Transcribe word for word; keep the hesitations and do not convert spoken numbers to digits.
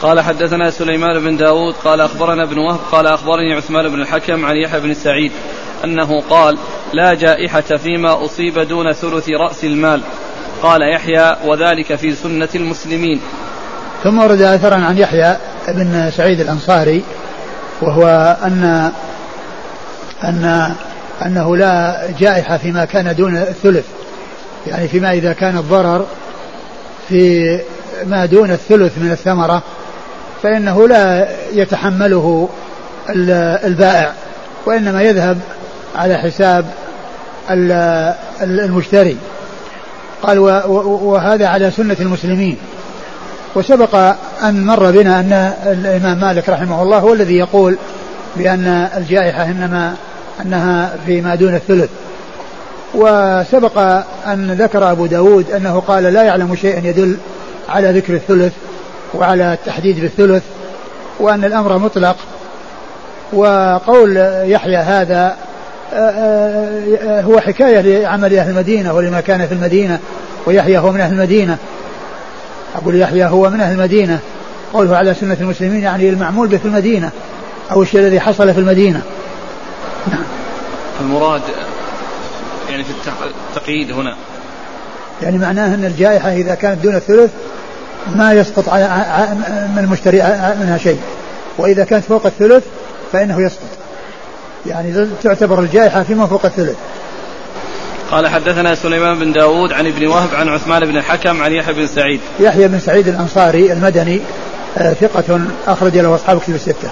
قال حدثنا سليمان بن داود قال أخبرنا ابن وهب قال أخبرني عثمان بن الحكم عن يحيى بن سعيد أنه قال لا جائحة فيما أصيب دون ثلث رأس المال. قال يحيى وذلك في سنة المسلمين. ثم ورد أثرا عن يحيى بن سعيد الأنصاري وهو أن أن أنه لا جائحة فيما كان دون الثلث، يعني فيما إذا كان الضرر في ما دون الثلث من الثمرة فإنه لا يتحمله البائع وإنما يذهب على حساب المشتري. قال وهذا على سنة المسلمين. وسبق أن مر بنا أن الإمام مالك رحمه الله هو الذي يقول بأن الجائحة إنما أنها فيما دون الثلث. وسبق أن ذكر أبو داود أنه قال لا يعلم شيئا يدل على ذكر الثلث وعلى التحديد بالثلث وأن الأمر مطلق. وقول يحيى هذا هو حكاية لعمل أهل المدينة ولما كان في المدينة، ويحيى هو من أهل المدينة. أقول يحيى هو من أهل المدينة، قوله على سنة المسلمين يعني المعمول به في المدينة أو الشيء الذي حصل في المدينة. نعم. المراد يعني في التقييد هنا يعني معناه أن الجائحة إذا كانت دون الثلث ما يسقط من المشتري منها شيء، وإذا كانت فوق الثلث فإنه يسقط، يعني تعتبر الجائحة فيما فوق الثلث. قال حدثنا سليمان بن داود عن ابن وهب عن عثمان بن الحكم عن يحيى بن سعيد. يحيى بن سعيد الأنصاري المدني ثقة أخرج له أصحاب كتب الستة.